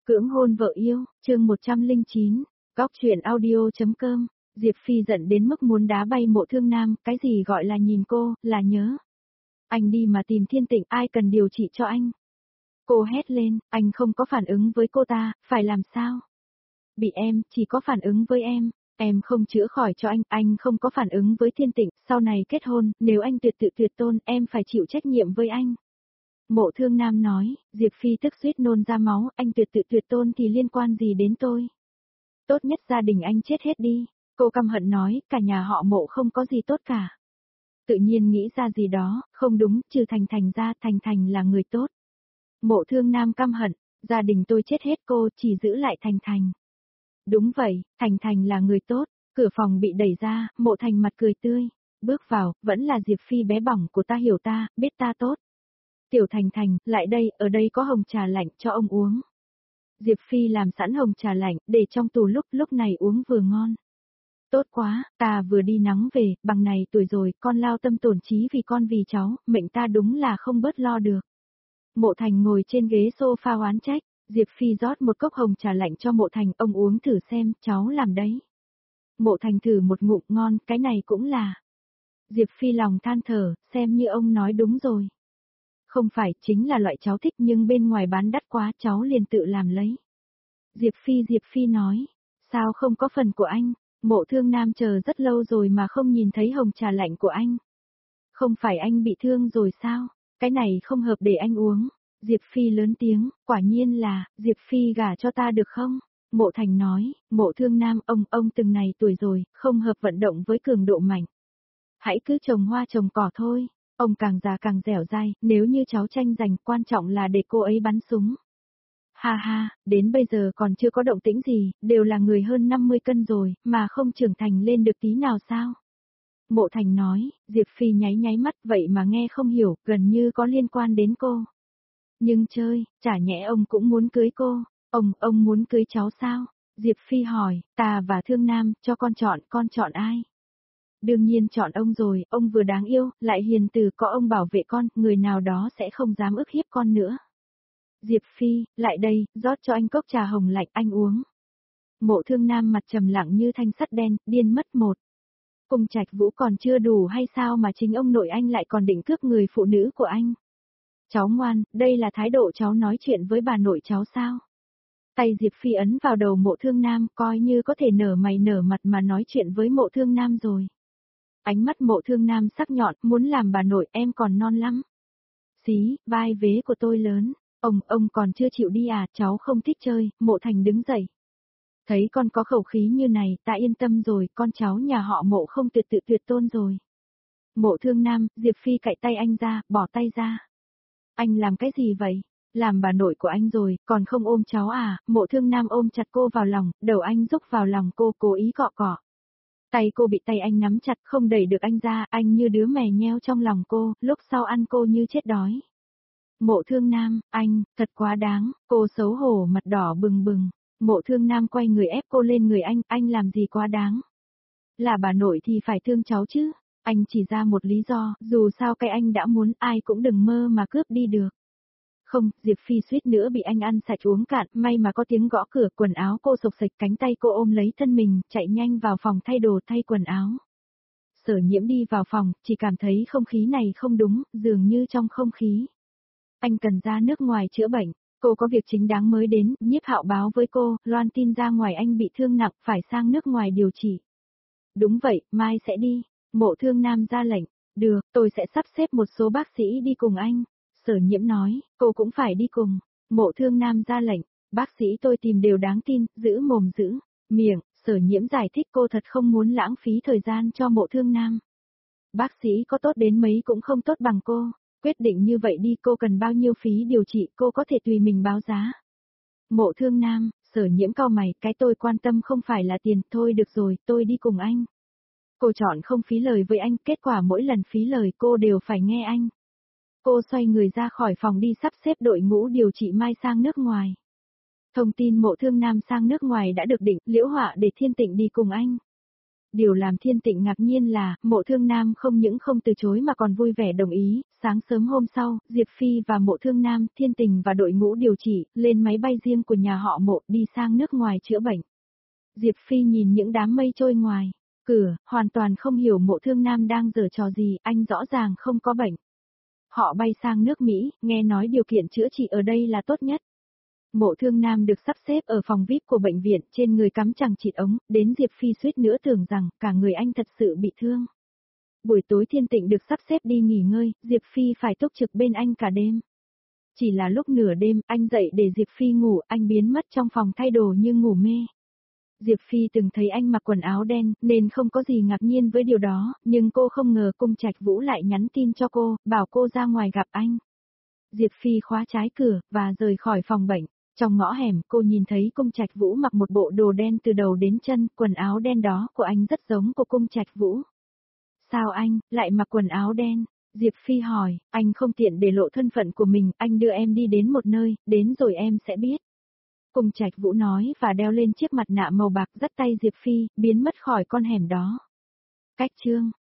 Cưỡng hôn vợ yêu, chương 109, Góc truyện audio.com, Diệp Phi giận đến mức muốn đá bay Mộ Thương Nam, cái gì gọi là nhìn cô, là nhớ. Anh đi mà tìm Thiên Tịnh, ai cần điều trị cho anh. Cô hét lên, anh không có phản ứng với cô ta, phải làm sao? Bị em, chỉ có phản ứng với em không chữa khỏi cho anh không có phản ứng với Thiên Tịnh, sau này kết hôn, nếu anh tuyệt tôn, em phải chịu trách nhiệm với anh. Mộ Thương Nam nói, Diệp Phi tức suýt nôn ra máu, anh tuyệt tôn thì liên quan gì đến tôi? Tốt nhất gia đình anh chết hết đi. Cô căm hận nói, cả nhà họ Mộ không có gì tốt cả. Tự nhiên nghĩ ra gì đó, không đúng, trừ Thành ra, Thành là người tốt. Mộ Thương Nam căm hận, gia đình tôi chết hết, cô chỉ giữ lại Thành. Đúng vậy, Thành là người tốt. Cửa phòng bị đẩy ra, Mộ Thành mặt cười tươi. Bước vào, vẫn là Diệp Phi bé bỏng của ta, hiểu ta, biết ta tốt. Tiểu Thành, lại đây, ở đây có hồng trà lạnh cho ông uống. Diệp Phi làm sẵn hồng trà lạnh, để trong tủ lúc này uống vừa ngon. Tốt quá, ta vừa đi nắng về, bằng này tuổi rồi, con lao tâm tổn trí vì con vì cháu, mệnh ta đúng là không bớt lo được. Mộ Thành ngồi trên ghế sofa oán trách, Diệp Phi rót một cốc hồng trà lạnh cho Mộ Thành, ông uống thử xem, cháu làm đấy. Mộ Thành thử một ngụm ngon, cái này cũng là. Diệp Phi lòng than thở, xem như ông nói đúng rồi. Không phải, chính là loại cháu thích nhưng bên ngoài bán đắt quá, cháu liền tự làm lấy. Diệp Phi nói, sao không có phần của anh? Mộ Thương Nam chờ rất lâu rồi mà không nhìn thấy hồng trà lạnh của anh. Không phải anh bị thương rồi sao? Cái này không hợp để anh uống. Diệp Phi lớn tiếng, quả nhiên là, Diệp Phi gả cho ta được không? Mộ Thành nói, Mộ Thương Nam, ông từng này tuổi rồi, không hợp vận động với cường độ mạnh. Hãy cứ trồng hoa trồng cỏ thôi. Ông càng già càng dẻo dai, nếu như cháu tranh giành, quan trọng là để cô ấy bắn súng. Ha, đến bây giờ còn chưa có động tĩnh gì, đều là người hơn 50 cân rồi, mà không trưởng thành lên được tí nào sao? Mộ Thành nói, Diệp Phi nháy mắt, vậy mà nghe không hiểu, gần như có liên quan đến cô. Nhưng chả nhẽ ông cũng muốn cưới cô, ông muốn cưới cháu sao? Diệp Phi hỏi, ta và Thương Nam, cho con chọn ai? Đương nhiên chọn ông rồi, ông vừa đáng yêu, lại hiền từ, có ông bảo vệ con, người nào đó sẽ không dám ức hiếp con nữa. Diệp Phi, lại đây, rót cho anh cốc trà hồng lạnh, anh uống. Mộ Thương Nam mặt trầm lặng như thanh sắt đen, điên mất một. Cung Trạch Vũ còn chưa đủ hay sao mà chính ông nội anh lại còn định cướp người phụ nữ của anh? Cháu ngoan, đây là thái độ cháu nói chuyện với bà nội cháu sao? Tay Diệp Phi ấn vào đầu Mộ Thương Nam, coi như có thể nở mày nở mặt mà nói chuyện với Mộ Thương Nam rồi. Ánh mắt Mộ Thương Nam sắc nhọn, muốn làm bà nội, em còn non lắm. Xí, vai vế của tôi lớn. Ông còn chưa chịu đi à, cháu không thích chơi. Mộ Thành đứng dậy. Thấy con có khẩu khí như này, ta yên tâm rồi, con cháu nhà họ Mộ không tuyệt tôn rồi. Mộ Thương Nam, Diệp Phi cạy tay anh ra, bỏ tay ra. Anh làm cái gì vậy? Làm bà nội của anh rồi, còn không ôm cháu à? Mộ Thương Nam ôm chặt cô vào lòng, đầu anh rúc vào lòng cô, cố ý cọ. Tay cô bị tay anh nắm chặt, không đẩy được anh ra, anh như đứa mè nheo trong lòng cô, lúc sau ăn cô như chết đói. Mộ Thương Nam, anh, thật quá đáng, cô xấu hổ mặt đỏ bừng. Mộ Thương Nam quay người ép cô lên người anh làm gì quá đáng. Là bà nội thì phải thương cháu chứ, anh chỉ ra một lý do, dù sao cái anh đã muốn, ai cũng đừng mơ mà cướp đi được. Không, Diệp Phi suýt nữa bị anh ăn sạch uống cạn, may mà có tiếng gõ cửa, quần áo cô xộc xệch, cánh tay cô ôm lấy thân mình, chạy nhanh vào phòng thay đồ thay quần áo. Sở Nhiễm đi vào phòng, chỉ cảm thấy không khí này không đúng, dường như trong không khí. Anh cần ra nước ngoài chữa bệnh, cô có việc chính đáng mới đến, Nhiếp Hạo báo với cô, loan tin ra ngoài anh bị thương nặng, phải sang nước ngoài điều trị. Đúng vậy, mai sẽ đi. Mộ Thương Nam ra lệnh, được, tôi sẽ sắp xếp một số bác sĩ đi cùng anh. Sở Nhiễm nói, cô cũng phải đi cùng. Mộ Thương Nam ra lệnh, bác sĩ tôi tìm đều đáng tin, giữ mồm giữ miệng. Sở Nhiễm giải thích cô thật không muốn lãng phí thời gian cho Mộ Thương Nam. Bác sĩ có tốt đến mấy cũng không tốt bằng cô. Quyết định như vậy đi, cô cần bao nhiêu phí điều trị, cô có thể tùy mình báo giá. Mộ Thương Nam, Sở Nhiễm cau mày, cái tôi quan tâm không phải là tiền, thôi được rồi, tôi đi cùng anh. Cô chọn không phí lời với anh, kết quả mỗi lần phí lời cô đều phải nghe anh. Cô xoay người ra khỏi phòng đi sắp xếp đội ngũ điều trị mai sang nước ngoài. Thông tin Mộ Thương Nam sang nước ngoài đã được định, Liễu Họa để Thiên Tịnh đi cùng anh. Điều làm Thiên Tịnh ngạc nhiên là, Mộ Thương Nam không những không từ chối mà còn vui vẻ đồng ý, sáng sớm hôm sau, Diệp Phi và Mộ Thương Nam, Thiên Tình và đội ngũ điều trị, lên máy bay riêng của nhà họ Mộ đi sang nước ngoài chữa bệnh. Diệp Phi nhìn những đám mây trôi ngoài cửa, hoàn toàn không hiểu Mộ Thương Nam đang giở trò gì, anh rõ ràng không có bệnh. Họ bay sang nước Mỹ, nghe nói điều kiện chữa trị ở đây là tốt nhất. Mộ Thương Nam được sắp xếp ở phòng VIP của bệnh viện, trên người cắm chằng chịt ống, đến Diệp Phi suýt nữa tưởng rằng cả người anh thật sự bị thương. Buổi tối Thiên Tịnh được sắp xếp đi nghỉ ngơi, Diệp Phi phải túc trực bên anh cả đêm. Chỉ là lúc nửa đêm, anh dậy để Diệp Phi ngủ, anh biến mất trong phòng thay đồ như ngủ mê. Diệp Phi từng thấy anh mặc quần áo đen, nên không có gì ngạc nhiên với điều đó, nhưng cô không ngờ Cung Trạch Vũ lại nhắn tin cho cô, bảo cô ra ngoài gặp anh. Diệp Phi khóa trái cửa, và rời khỏi phòng bệnh. Trong ngõ hẻm, cô nhìn thấy Cung Trạch Vũ mặc một bộ đồ đen từ đầu đến chân, quần áo đen đó của anh rất giống của Cung Trạch Vũ. Sao anh, lại mặc quần áo đen? Diệp Phi hỏi, anh không tiện để lộ thân phận của mình, anh đưa em đi đến một nơi, đến rồi em sẽ biết. Cung Trạch Vũ nói và đeo lên chiếc mặt nạ màu bạc dắt tay Diệp Phi, biến mất khỏi con hẻm đó. Cách chương